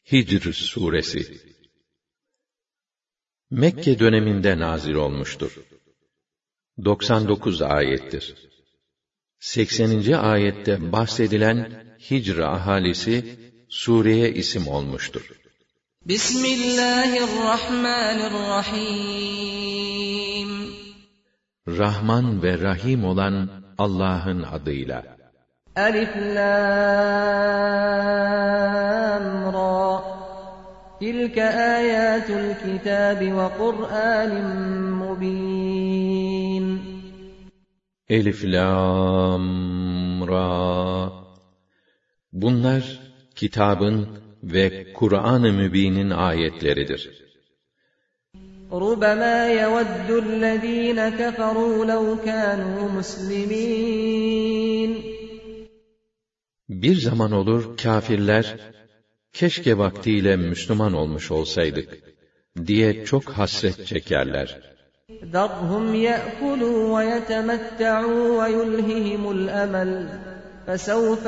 Hicr suresi Mekke döneminde nazil olmuştur. 99 ayettir. 80. ayette bahsedilen Hicr ahalisi sureye isim olmuştur. Bismillahirrahmanirrahim. Rahman ve Rahim olan Allah'ın adıyla. Elif Lam Ra. Tilke ayatul kitabi ve Kur'anin mubin. Elif Lam Ra. Bunlar kitabın ve Kur'an-ı Mübin'in ayetleridir. رُبَمَا يَوَدُّ الَّذ۪ينَ كَفَرُوا لَوْ كَانُوا مُسْلِمِينَ. Bir zaman olur kâfirler, keşke vaktiyle Müslüman olmuş olsaydık diye çok hasret çekerler. ذَرْهُمْ يَأْكُلُوا وَيَتَمَتَّعُوا وَيُلْهِهِمُ الْأَمَلُ فَسَوْفَ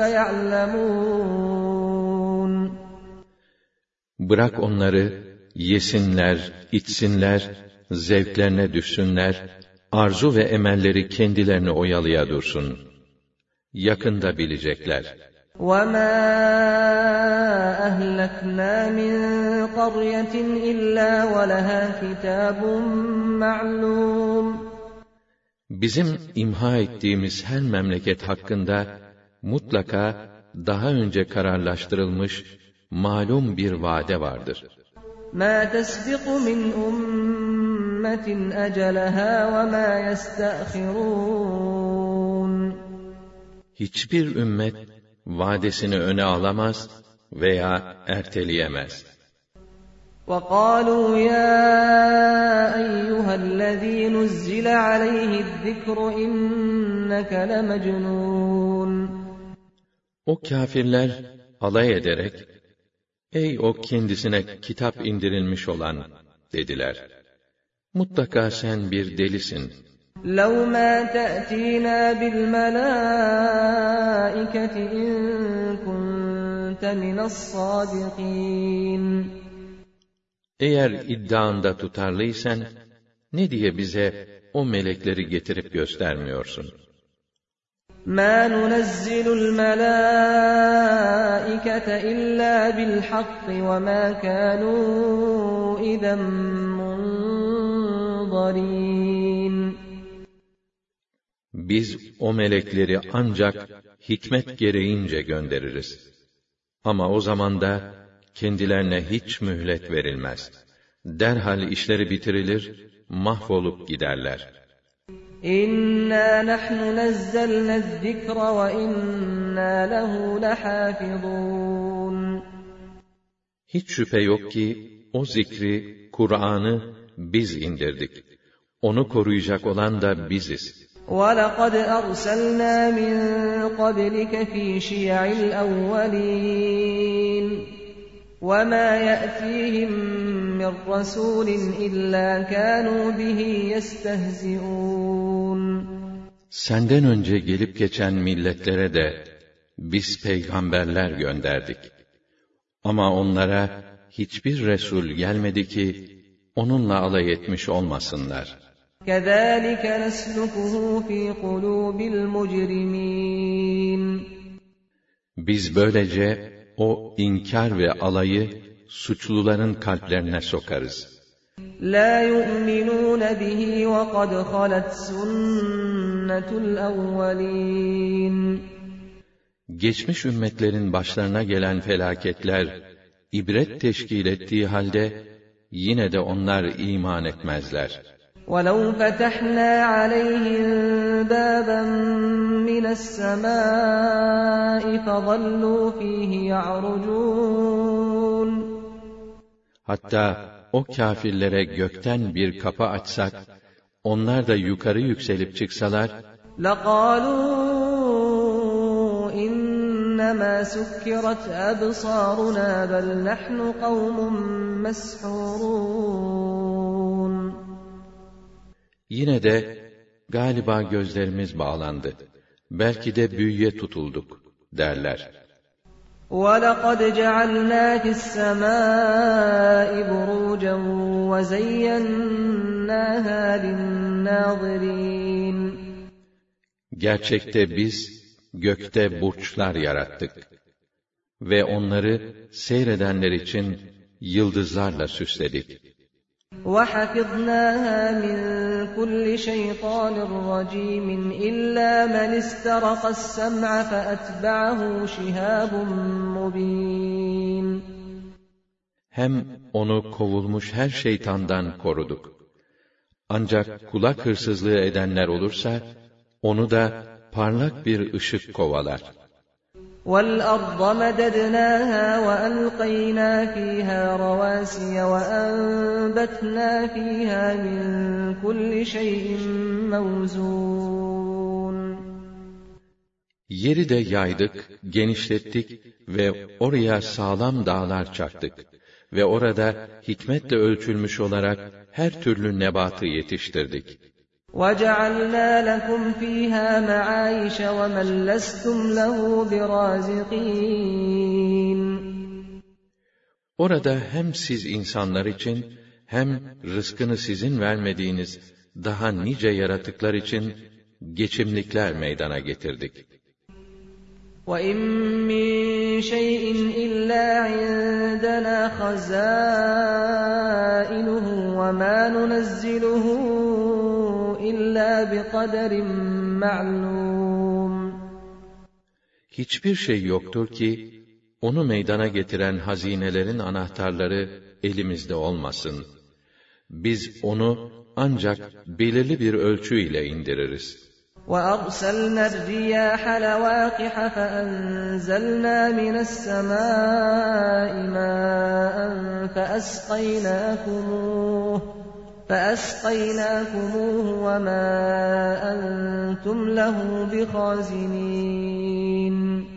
يَعْلَمُونَ. Bırak onları yesinler, içsinler, zevklerine düşsünler, arzu ve emelleri kendilerini oyalaya dursun. Yakında bilecekler. وَمَا أَهْلَكْنَا مِنْ قَرْيَةٍ إِلَّا وَلَهَا كِتَابٌ مَعْلُومٌ. Bizim imha ettiğimiz her memleket hakkında mutlaka daha önce kararlaştırılmış malum bir vade vardır. مَا تَسْبِقُ مِنْ أُمَّةٍ أَجَلَهَا وَمَا يَسْتَأْخِرُونَ. Hiçbir ümmet vadesini öne alamaz veya erteleyemez. وَقَالُوا يَا أَيُّهَا الَّذ۪ي نُزِّلَ عَلَيْهِ الذِّكْرُ إِنَّكَ لَمَجْنُونَ. O kâfirler alay ederek, ey o kendisine kitap indirilmiş olan dediler. Mutlaka sen bir delisin. لَوْ مَا تَأْتِينَا بِالْمَلَائِكَةِ إِن كُنتَ مِنَ الصَّادِقِينَ. Eğer iddianda tutarlıysan, ne diye bize o melekleri getirip göstermiyorsun? مَا نُنَزِّلُ الْمَلَائِكَةَ إِلَّا بِالْحَقِّ وَمَا كَانُوا إِذًا مُنظَرِينَ. Biz o melekleri ancak hikmet gereğince göndeririz. Ama o zaman da kendilerine hiç mühlet verilmez. Derhal işleri bitirilir, mahvolup giderler. İnna nahnu nazzalna zikra ve inna lehu lahafizun. Hiç şüphe yok ki o zikri, Kur'an'ı biz indirdik. Onu koruyacak olan da biziz. وَلَقَدْ أَرْسَلْنَا مِنْ قَبْلِكَ فِي شِيَعِ الْأَوَّلِينَ وَمَا يَأْتِيهِمْ مِنْ رَسُولٍ إِلَّا كَانُوا بِهِ يَسْتَهْزِئُونَ. Senden önce gelip geçen milletlere de biz peygamberler gönderdik. Ama onlara hiçbir Resul gelmedi ki onunla alay etmiş olmasınlar. كَذَٰلِكَ نَسْلُكُهُ فِي قُلُوبِ الْمُجْرِمِينَ. Biz böylece o inkar ve alayı suçluların kalplerine sokarız. لَا يُؤْمِنُونَ بِهِ وَقَدْ خَلَتْ سُنَّةُ الْأَوَّلِينَ. Geçmiş ümmetlerin başlarına gelen felaketler ibret teşkil ettiği halde yine de onlar iman etmezler. وَلَوْ فَتَحْنَا عَلَيْهِمْ بَابًا مِنَ السَّمَاءِ فَظَلُّوا فِيهِ يَعْرُجُونَ. Hatta o kâfirlere gökten bir kapı açsak, onlar da yukarı yükselip çıksalar, لَقَالُوا إِنَّمَا سُكِّرَتْ أَبْصَارُنَا بَلْ نَحْنُ قَوْمٌ مَسْحُورُونَ. yine de galiba gözlerimiz bağlandı, belki de büyüye tutulduk derler. وَلَقَدْ جَعَلْنَا فِي السَّمَاءِ بُرُوجًا وَزَيَّنَّاهَا لِلنَّاظِرِينَ Gerçekte biz gökte burçlar yarattık ve onları seyredenler için yıldızlarla süsledik. وَحَفِظْنَاهَا مِنْ كُلِّ شَيْطَانٍ رَجِيمٍ إِلَّا مَنِ اسْتَرَقَ السَّمْعَ فَأَتْبَعَهُ شِهَابٌ مُبِينٌ Hem onu kovulmuş her şeytandan koruduk. Ancak kulak hırsızlığı edenler olursa, onu da parlak bir ışık kovalar. وَالْأَرْضَ مَدَدْنَاهَا وَأَلْقَيْنَا فِيهَا رَوَاسِيَ وَأَنبَتْنَا فِيهَا مِنْ كُلِّ شَيْءٍ مَوْزُونٍ Yeri de yaydık, genişlettik ve oraya sağlam dağlar çaktık. Ve orada hikmetle ölçülmüş olarak her türlü nebatı yetiştirdik. وَجَعَلْنَا لَكُمْ فِيهَا مَعَايِشَ وَمَنْ لَسْتُمْ لَهُ بِرَازِقِينَ Orada hem siz insanlar için hem rızkını sizin vermediğiniz daha nice yaratıklar için geçimlikler meydana getirdik. وَإِنْ مِنْ شَيْءٍ إِلَّا عِنْدَنَا خَزَائِنُهُ وَمَا نُنَزِّلُهُ إِلَّا بِقَدَرٍ مَعْلُومٍ Hiçbir şey yoktur ki, onu meydana getiren hazinelerin anahtarları elimizde olmasın. Biz onu ancak belirli bir ölçü ile indiririz. وَأَرْسَلْنَا الرِّيَاحَ لَوَاقِحَ فَأَنْزَلْنَا مِنَ السَّمَاءِ مَاءً فَأَسْقَيْنَاكُمُوهُ وَمَا أَنْتُمْ لَهُ بِخَازِنِينَ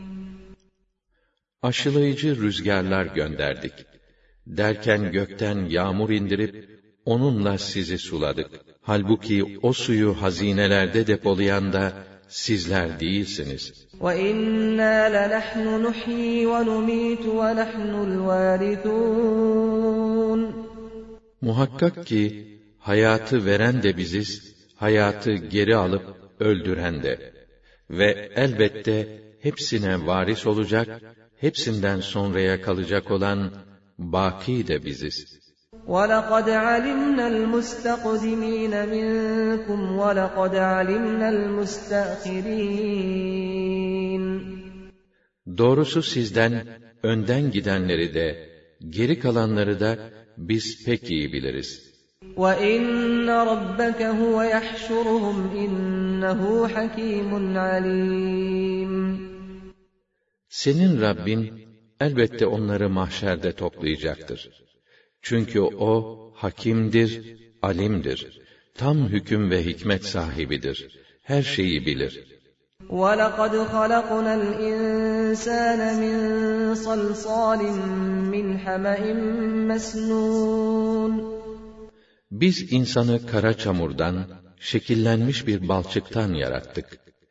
Aşılayıcı rüzgarlar gönderdik. Derken gökten yağmur indirip, onunla sizi suladık. Halbuki o suyu hazinelerde depolayan da sizler değilsiniz. وَإِنَّا لَنَحْنُ نُحْيِي وَنُمِيتُ وَنَحْنُ الْوَارِثُونَ Muhakkak ki, hayatı veren de biziz, hayatı geri alıp öldüren de. Ve elbette hepsine varis olacak, hepsinden sonraya kalacak olan baki de biziz. وَلَقَدْ عَلِمْنَا الْمُسْتَقْدِمِينَ مِنْكُمْ وَلَقَدْ عَلِمْنَا الْمُسْتَأْخِرِينَ Doğrusu sizden önden gidenleri de, geri kalanları da biz pek iyi biliriz. وَإِنَّ رَبَّكَ هُوَ يَحْشُرُهُمْ إِنَّهُ حَكِيمٌ عَلِيمٌ Senin Rabbin elbette onları mahşerde toplayacaktır. Çünkü o hakimdir, alimdir. Tam hüküm ve hikmet sahibidir. Her şeyi bilir. وَلَقَدْ خَلَقْنَا الْإِنْسَانَ مِنْ صَلْصَالٍ مِنْ حَمَإٍ مَسْنُونٍ Biz insanı kara çamurdan, şekillenmiş bir balçıktan yarattık.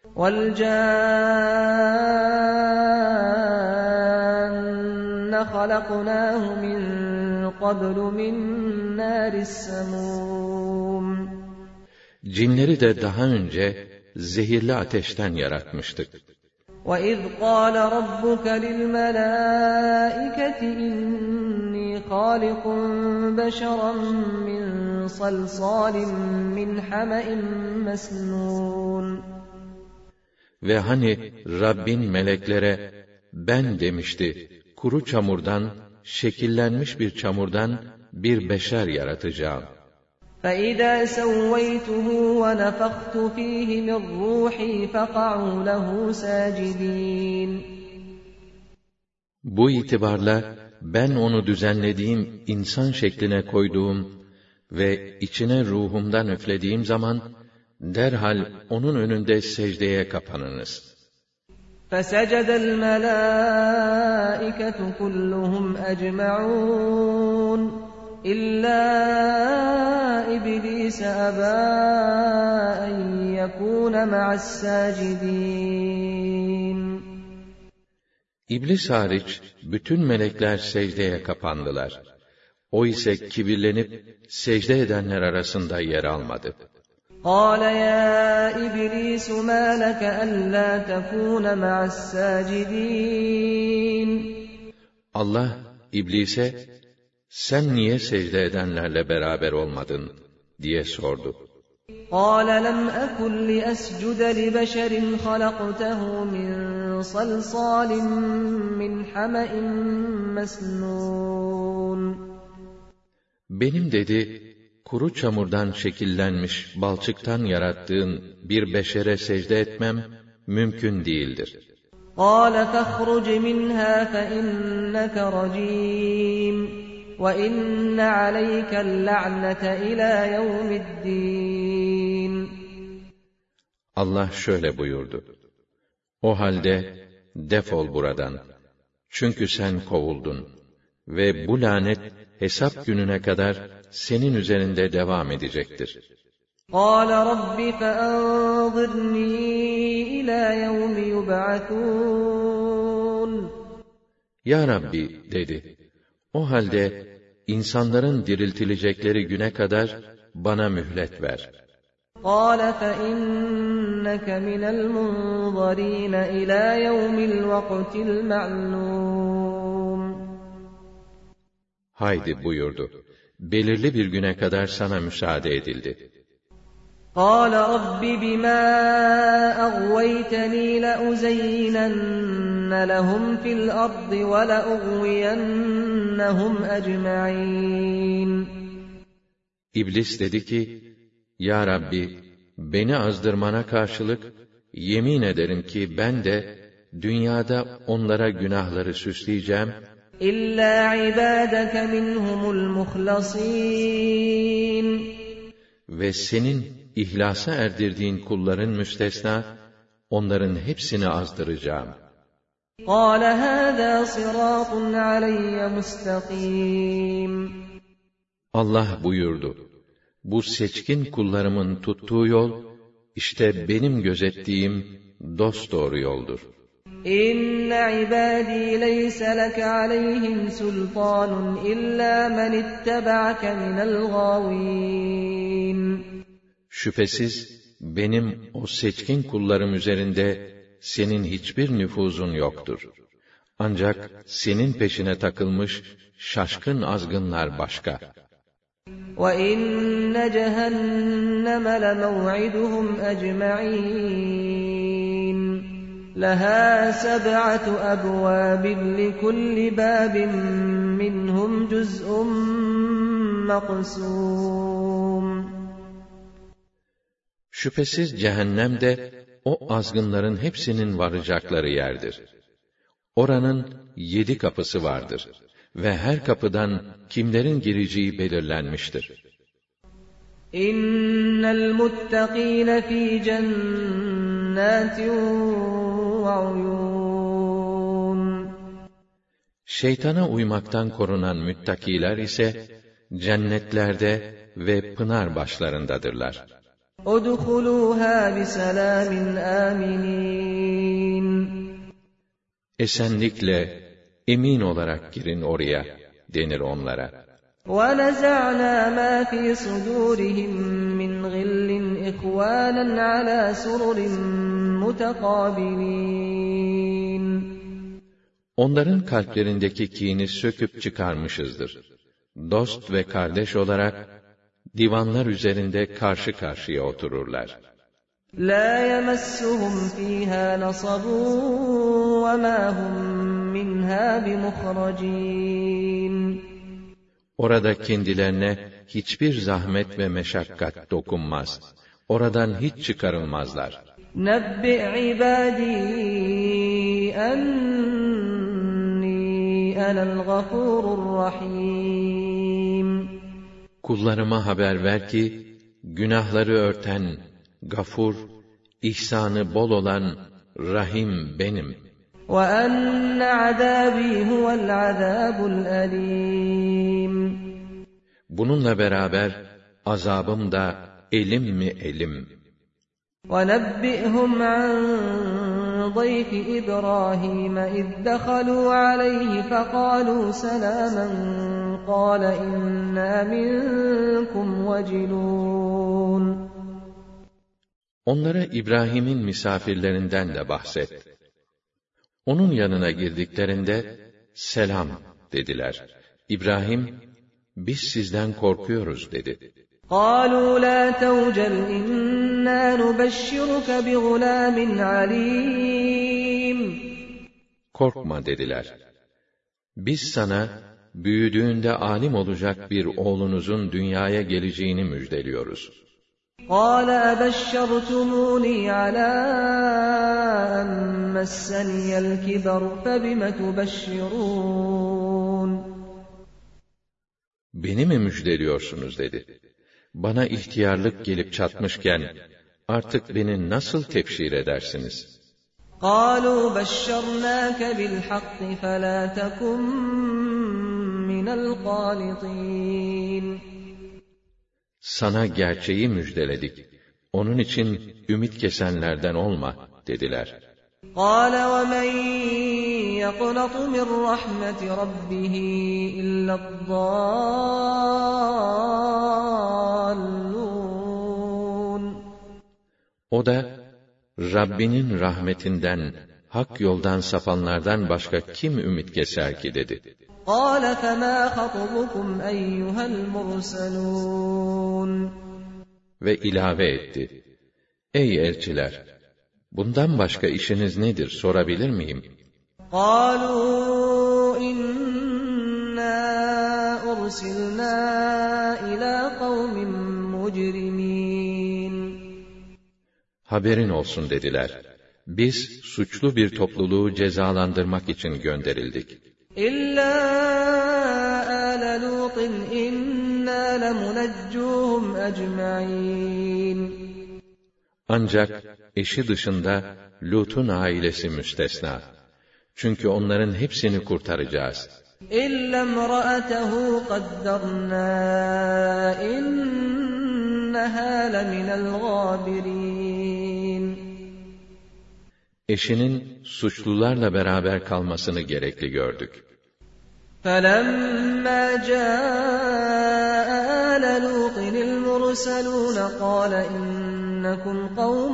وَالْجَانَّ خَلَقْنَاهُ مِنْ قَبْلُ مِنْ نَارِ السَّمُومِ Cinleri de daha önce zehirli ateşten yaratmıştık. وَإِذْ قَالَ رَبُّكَ لِلْمَلَائِكَةِ إِنِّي خَالِقٌ بَشَرًا مِنْ صَلْصَالٍ مِنْ حَمَإٍ مَسْنُونٍ Ve hani Rabbin meleklere, ben demişti, kuru çamurdan, şekillenmiş bir çamurdan bir beşer yaratacağım. فَإِذَا سَوَّيْتُهُ وَنَفَخْتُ فِيهِ مِنْ رُوحِي فَقَعُوا لَهُ سَاجِدِينَ Bu itibarla ben onu düzenlediğim insan şekline koyduğum ve içine ruhumdan üflediğim zaman derhal onun önünde secdeye kapanınız. فَسَجَدَ الْمَلَائِكَةُ كُلُّهُمْ أَجْمَعُونَ إِلَّا إِبْلِيسَ أَبَى أَنْ يَكُونَ مَعَ السَّاجِدِينَ İblis hariç bütün melekler secdeye kapandılar. O ise kibirlenip secde edenler arasında yer almadı. قَالَ يَا إِبْلِيسُ مَا لَكَ أَلَّا تَكُونَ مَعَ السَّاجِدِينَ Allah İblise, sen niye secde edenlerle beraber olmadın diye sordu. قَالَ لَمْ أَكُنْ لِأَسْجُدَ لِبَشَرٍ خَلَقْتَهُ مِنْ صَلْصَالٍ مِنْ حَمَإٍ مَسْنُونٍ Benim dedi, kuru çamurdan şekillenmiş balçıktan yarattığın bir beşere secde etmem mümkün değildir. قَالَ فَاخْرُجْ مِنْهَا فَإِنَّكَ رَجِيمٌ وَإِنَّ عَلَيْكَ اللَّعْنَةَ إِلَى يَوْمِ الدِّينِ Allah şöyle buyurdu. O halde defol buradan. Çünkü sen kovuldun. Ve bu lanet hesap gününe kadar senin üzerinde devam edecektir. قَالَ رَبِّ فَأَنظِرْنِي إِلَى يَوْمِ يُبْعَثُونَ Ya Rabbi dedi. O halde insanların diriltilecekleri güne kadar bana mühlet ver. قَالَ فَإِنَّكَ مِنَ الْمُنظَرِينَ إِلَى يَوْمِ الْوَقْتِ الْمَعْلُومِ Haydi buyurdu. Belirli bir güne kadar sana müsaade edildi. قَالَ رَبِّ بِمَا أَغْوَيْتَنِي لَأُزَيِّنَنَّ لَهُمْ فِي الْأَرْضِ وَلَأُغْوِيَنَّهُمْ أَجْمَعِينَ İblis dedi ki, Ya Rabbi, beni azdırmana karşılık, yemin ederim ki ben de, dünyada onlara günahları süsleyeceğim, إِلَّا عِبَادَكَ مِنْهُمُ الْمُخْلَصِينَ ve senin ihlasa erdirdiğin kulların müstesna, onların hepsini azdıracağım. قَالَ هَذَا صِرَاطٌ عَلَيَّ مُسْتَقِيمٌ Allah buyurdu, bu seçkin kullarımın tuttuğu yol, işte benim gözettiğim dosdoğru yoldur. إِنَّ عِبَادِي لَيْسَ لَكَ عَلَيْهِمْ سُلْطَانٌ إِلَّا مَنِ اتَّبَعَكَ مِنَ الْغَاوِينَ Şüphesiz benim o seçkin kullarım üzerinde senin hiçbir nüfuzun yoktur. Ancak senin peşine takılmış şaşkın azgınlar başka. وَإِنَّ جَهَنَّمَ لَمَوْعِدُهُمْ أَجْمَعِينَ لَهَا 7 أَبْوَابٍ لِكُلِّ بَابٍ مِّنْهُمْ جُزْءٌ مَّقْسُومٌ Şüphesiz cehennem de o azgınların hepsinin varacakları yerdir. Oranın 7 kapısı vardır ve her kapıdan kimlerin gireceği belirlenmiştir. İnnel muttakîne fî cennâtin ve uyûn. Şeytana uymaktan korunan müttakiler ise cennetlerde ve pınar başlarındadırlar. Udhulûhâ biselamin âminîn. Esenlikle, emin olarak girin oraya denir onlara. وَنَزَعْنَا مَا فِي صُدُورِهِمْ مِنْ غِلٍّ إِخْوَانًا عَلَى سُرُرٍ مُتَقَابِلِينَ. Onların kalplerindeki kini söküp çıkarmışızdır. Dost ve kardeş olarak divanlar üzerinde karşı karşıya otururlar. لَا يَمَسُّهُمْ فِيهَا نَصَبٌ وَمَا هُمْ مِنْهَا بِمُخْرَجِينَ. Orada kendilerine hiçbir zahmet ve meşakkat dokunmaz. Oradan hiç çıkarılmazlar. نَبِّئْ عِبَادِي أَنِّي أَنَا الْغَفُورُ الرَّحِيمُ. Kullarıma haber ver ki, günahları örten, gafur, ihsanı bol olan, rahim benim. وَأَنَّ عَذَابِي هُوَ الْعَذَابُ الْأَلِيمُ. Bununla beraber azabım da elim mi elim. وَنَبِّئْهُمْ عَنْ ضَيْفِ إِبْرَاهِيمَ إِذْ دَخَلُوا عَلَيْهِ فَقَالُوا سَلَامًا قَالَ إِنَّا مِنْكُمْ وَجِلُونَ. Onlara İbrahim'in misafirlerinden de bahset. Onun yanına girdiklerinde, selam dediler. İbrahim, biz sizden korkuyoruz dedi. قَالُوا لَا تَوْجَلْ إِنَّا نُبَشِّرُكَ بِغُلَامٍ عَلِيمٍ. Korkma dediler. Biz sana, büyüdüğünde alim olacak bir oğlunuzun dünyaya geleceğini müjdeliyoruz. قَالَ أَبَشَّرْتُمُونِي عَلَىٰ أَن مَّسَّنِيَ الْكِبَرُ فَبِمَ تُبَشِّرُونَ. Beni mi müjdeliyorsunuz dedi. Bana ihtiyarlık gelip çatmışken, artık beni nasıl tebşir edersiniz? قَالُوا بَشَّرْنَاكَ بِالْحَقِّ فَلَا تَكُن مِّنَ الْقَانِطِينَ. Sana gerçeği müjdeledik. Onun için ümit kesenlerden olma dediler. قَالَ وَمَنْ يَقْنَطُ مِنْ رَحْمَةِ رَبِّهِ إِلَّا الضَّالُّونَ. O da, Rabbinin rahmetinden, hak yoldan sapanlardan başka kim ümit keser ki dedi. قَالَ فَمَا خَطْبُكُمْ أَيُّهَا الْمُرْسَلُونَ. Ve ilave etti. Ey elçiler! Bundan başka işiniz nedir sorabilir miyim? قَالُوا إِنَّا أُرْسِلْنَا إِلَى قَوْمٍ مُجْرِمِينَ. Haberin olsun dediler. Biz suçlu bir topluluğu cezalandırmak için gönderildik. إِلَّا آلَ لُوطٍ إِنَّا لَمُنَجُّوهُمْ أَجْمَعِينَ. Ancak eşi dışında Lut'un ailesi müstesna. Çünkü onların hepsini kurtaracağız. إِلَّا امْرَأَتَهُ قَدَّرْنَا إِنَّهَا لَمِنَ الْغَابِرِينَ. Eşinin suçlularla beraber kalmasını gerekli gördük. فَلَمَّا جَاءَ آلَ لُوطٍ الْمُرْسَلُونَ قَالَ إِنَّكُمْ قَوْمٌ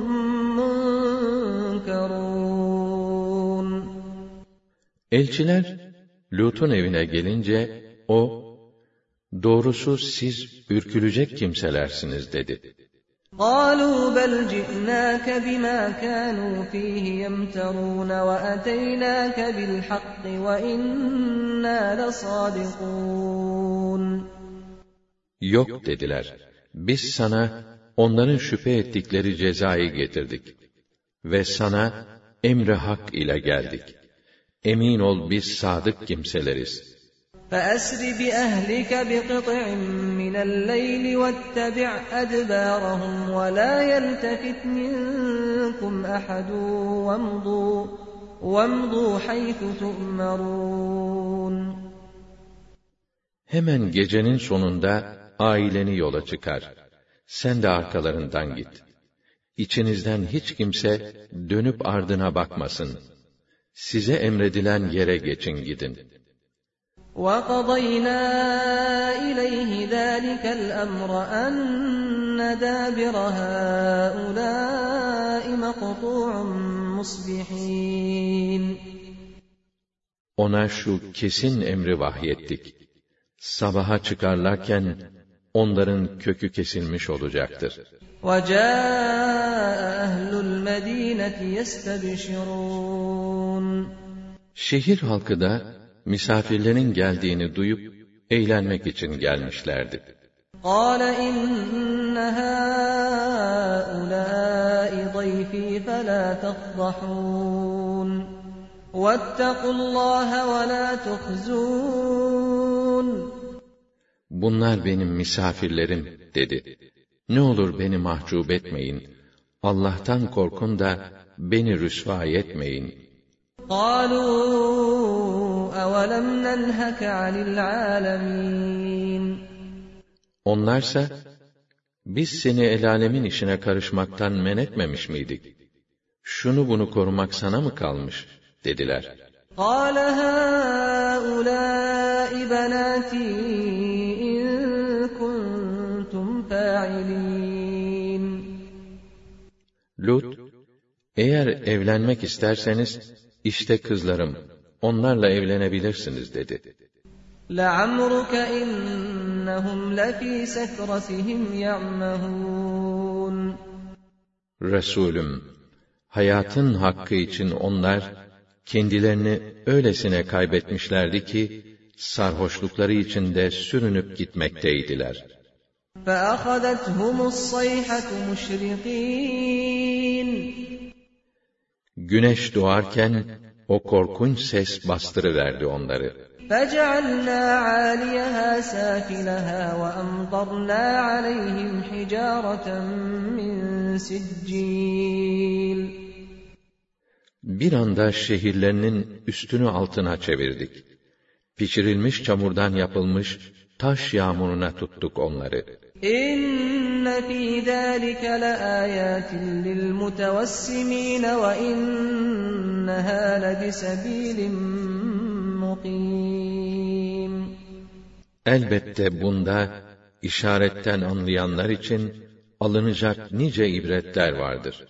مُنْكَرُونَ. Elçiler Lut'un evine gelince o, doğrusu siz ürkülecek kimselersiniz dedi. قَالُوا بَلْ جِئْنَاكَ بِمَا كَانُوا فِيهِ يَمْتَرُونَ وَأَتَيْنَاكَ بِالْحَقِّ وَإِنَّا لَصَادِقُونَ. Yok dediler. Biz sana onların şüphe ettikleri cezayı getirdik. Ve sana emri hak ile geldik. Emin ol biz sadık kimseleriz. فَأَسْرِ بِأَهْلِكَ بِقِطْعٍ مِّنَ اللَّيْلِ وَاتَّبِعْ أَدْبَارَهُمْ وَلَا يَلْتَفِتْ مِنكُمْ أَحَدٌ وَامْضُوا حَيْثُ تُؤْمَرُونَ. Hemen gecenin sonunda aileni yola çıkar. Sen de arkalarından git. İçinizden hiç kimse dönüp ardına bakmasın. Size emredilen yere geçin gidin. وَقَضَيْنَا إِلَيْهِ ذَٰلِكَ الْأَمْرَ أَنَّ دَابِرَ هَٰؤُلَاءِ مَقْطُوعٌ مُصْبِحِينَ. Ona şu kesin emri vahyettik. Sabaha çıkarlarken onların kökü kesilmiş olacaktır. وَجَاءَ أَهْلُ الْمَد۪ينَةِ يَسْتَبْشِرُونَ. Şehir halkı da misafirlerin geldiğini duyup eğlenmek için gelmişlerdi. قَالَ إِنَّ هَٰؤُلَاءِ ضَيْفِي فَلَا تَفْضَحُونِ وَاتَّقُوا اللّٰهَ وَلَا تُخْزُونِ. Bunlar benim misafirlerim dedi. Ne olur beni mahcup etmeyin. Allah'tan korkun da beni rüsva etmeyin. قَالُوا أَوَلَمْ نَنْهَكَ عَنِ الْعَالَمِينَ. Onlarsa, biz seni el alemin işine karışmaktan men etmemiş miydik? Şunu bunu korumak sana mı kalmış? Dediler. قَالَ هَٰؤُلَاءِ بَنَاتِي إِن كُنتُمْ فَاعِلِينَ Lut, eğer evlenmek isterseniz, işte kızlarım, onlarla evlenebilirsiniz dedi. لَعَمْرُكَ إِنَّهُمْ لَفِي سَكْرَتِهِمْ يَعْمَهُونَ Resulüm, hayatın hakkı için onlar, kendilerini öylesine kaybetmişlerdi ki, sarhoşlukları içinde sürünüp gitmekteydiler. فَأَخَذَتْهُمُ الصَّيْحَةُ مُشْرِقِينَ Güneş doğarken, o korkunç ses bastırıverdi onları. فَجَعَلْنَا عَالِيَهَا سَافِلَهَا وَأَمْطَرْنَا عَلَيْهِمْ حِجَارَةً مِّن سِجِّيلٍ Bir anda şehirlerinin üstünü altına çevirdik. Pişirilmiş çamurdan yapılmış taş yağmuruna tuttuk onları. İnne fî zâlike leâyâtin lilmutevessimîne ve innehâ lebisebîlin mukîm. Elbette bunda işaretten anlayanlar için alınacak nice ibretler vardır.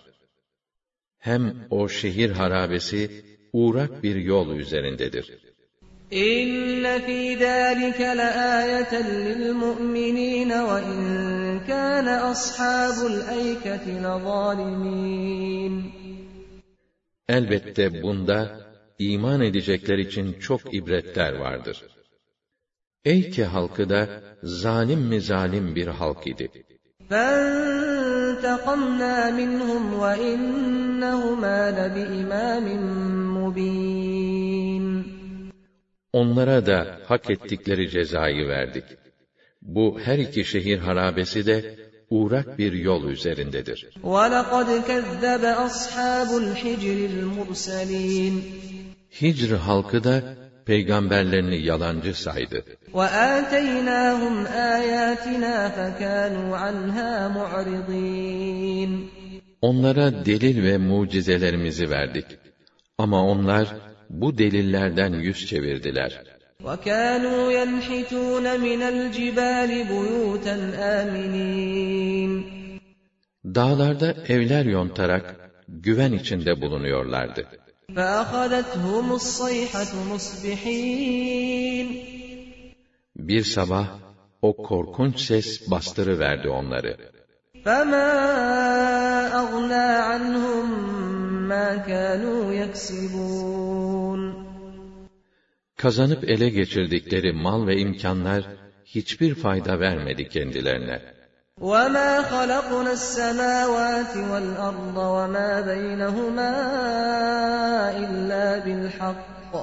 Hem o şehir harabesi uğrak bir yol üzerindedir. İnne fî zâlike leâyeten lilmu'minîne ve in kâne ashâbul eyketi lezâlimîn. Elbette bunda iman edecekler için çok ibretler vardır. Eyke halkı da zalim mi zalim bir halk idi. فَانْتَقَمْنَا مِنْهُمْ وَإِنَّهُمَا لَبِإِمَامٍ مُّبِينٍ Onlara da hak ettikleri cezayı verdik. Bu her iki şehir harabesi de uğrak bir yol üzerindedir. وَلَقَدْ كَذَّبَ أَصْحَابُ الْحِجْرِ الْمُرْسَلِينَ Hicr halkı da peygamberlerini yalancı saydı. وَآتَيْنَاهُمْ آيَاتِنَا فَكَانُوا عَنْهَا مُعْرِضِينَ Onlara delil ve mucizelerimizi verdik. Ama onlar bu delillerden yüz çevirdiler. وَكَانُوا يَنْحِتُونَ مِنَ الْجِبَالِ بُيُوتًا آمِنِينَ Dağlarda evler yontarak güven içinde bulunuyorlardı. فَأَخَذَتْهُمُ الصَّيْحَةُ مُصْبِحِينَ Bir sabah o korkunç ses bastırıverdi onları. فَمَا أَغْنَى عَنْهُمْ مَا كَانُوا يَكْسِبُونَ Kazanıp ele geçirdikleri mal ve imkanlar hiçbir fayda vermedi kendilerine. وَمَا خَلَقْنَا السَّمَاوَاتِ وَالْأَرْضَ وَمَا بَيْنَهُمَا إِلَّا بِالْحَقِّ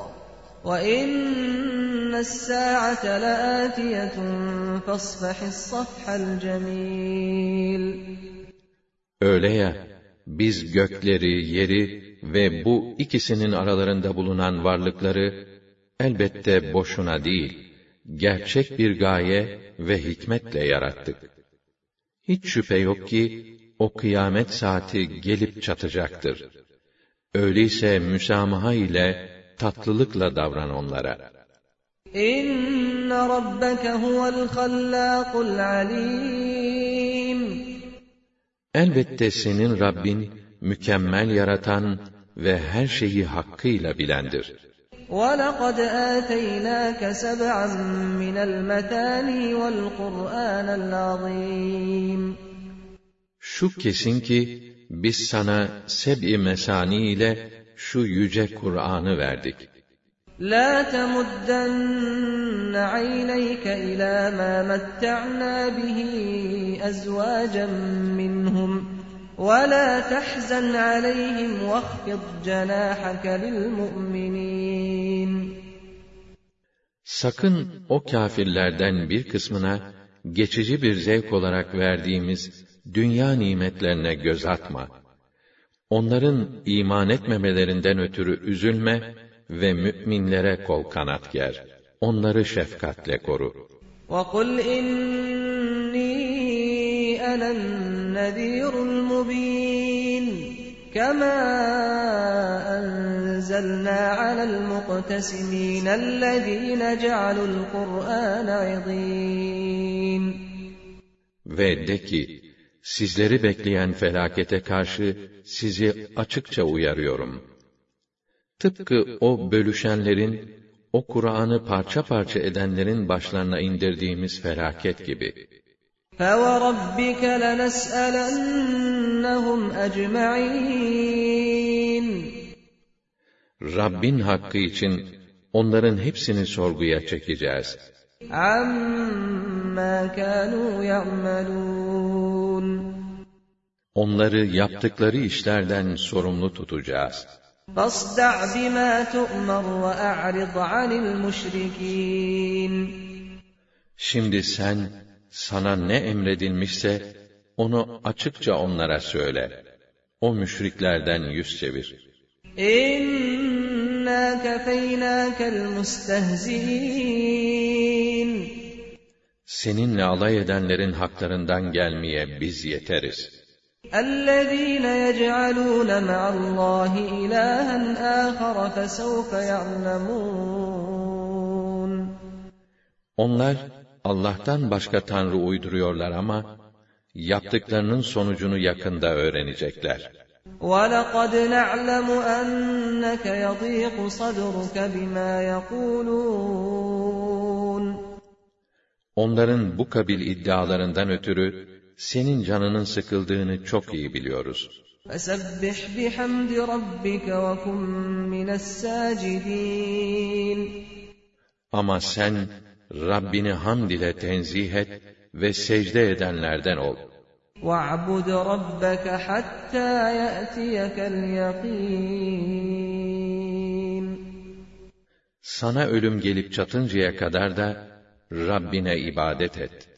وَإِنَّ السَّاعَةَ لَآتِيَةٌ فَاصْفَحِ الصَّفْحَ الْجَمِيلَ Öyle ya, biz gökleri, yeri ve bu ikisinin aralarında bulunan varlıkları elbette boşuna değil, gerçek bir gaye ve hikmetle yarattık. Hiç şüphe yok ki, o kıyamet saati gelip çatacaktır. Öyleyse müsamaha ile, tatlılıkla davran onlara. İnne rabbeke huvel hallâkul alîm. Elbette senin Rabbin, mükemmel yaratan ve her şeyi hakkıyla bilendir. وَلَقَدْ آتَيْنَاكَ سَبْعًا مِنَ الْمَثَانِي وَالْقُرْآنَ الْعَظِيمِ Şu kesin ki, biz sana seb-i mesani ile şu yüce Kur'an'ı verdik. لَا تَمُدَّنَّ عَيْنَيْكَ إِلَى مَا مَتَّعْنَا بِهِ أَزْوَاجًا مِّنْهُمْ وَلَا تَحْزَنْ عَلَيْهِمْ وَاخْفِضْ جَنَاحَكَ لِلْمُؤْمِنِينَ Sakın o kâfirlerden bir kısmına geçici bir zevk olarak verdiğimiz dünya nimetlerine göz atma. Onların iman etmemelerinden ötürü üzülme ve müminlere kol kanat ger. Onları şefkatle koru. وَقُلْ إِنِّي أنا النذير المبين كما أنزلنا على المقتسمين الذين جعلوا القرآن عضين. Ve de ki, sizleri bekleyen felakete karşı sizi açıkça uyarıyorum. Tıpkı o bölüşenlerin, o Kur'an'ı parça parça edenlerin başlarına indirdiğimiz felaket gibi. فَوَرَبِّكَ لَنَسْأَلَنَّهُمْ أَجْمَعِينَ. Rabbin hakkı için onların hepsini sorguya çekeceğiz. عَمَّا كَانُوا يَعْمَلُونَ. Onları yaptıkları işlerden sorumlu tutacağız. فَاصْدَعْ بِمَا تُؤْمَرُ وَأَعْرِضْ عَنِ الْمُشْرِكِينَ. Şimdi sen, sana ne emredilmişse, onu açıkça onlara söyle. O müşriklerden yüz çevir. İnna kefeynâkel mustehzi'in. Seninle alay edenlerin haklarından gelmeye biz yeteriz. اَلَّذ۪ينَ يَجْعَلُونَ مَعَ اللّٰهِ اِلَٰهًا آخَرَ فَسَوْفَ يَعْلَمُونَ. Onlar, Allah'tan başka tanrı uyduruyorlar ama, yaptıklarının sonucunu yakında öğrenecekler. وَلَقَدْ نَعْلَمُ أَنَّكَ يَضِيقُ صَدْرُكَ بِمَا يَقُولُونَ. Onların bu kabil iddialarından ötürü, senin canının sıkıldığını çok iyi biliyoruz. فَسَبِّحْ بِحَمْدِ رَبِّكَ وَكُنْ مِنَ السَّاجِدِينَ. Ama sen, Rabbini hamd ile tenzih et ve secde edenlerden ol. وَاعْبُدْ رَبَّكَ حَتَّى يَأْتِيَكَ الْيَقِينُ. Sana ölüm gelip çatıncaya kadar da Rabbine ibadet et.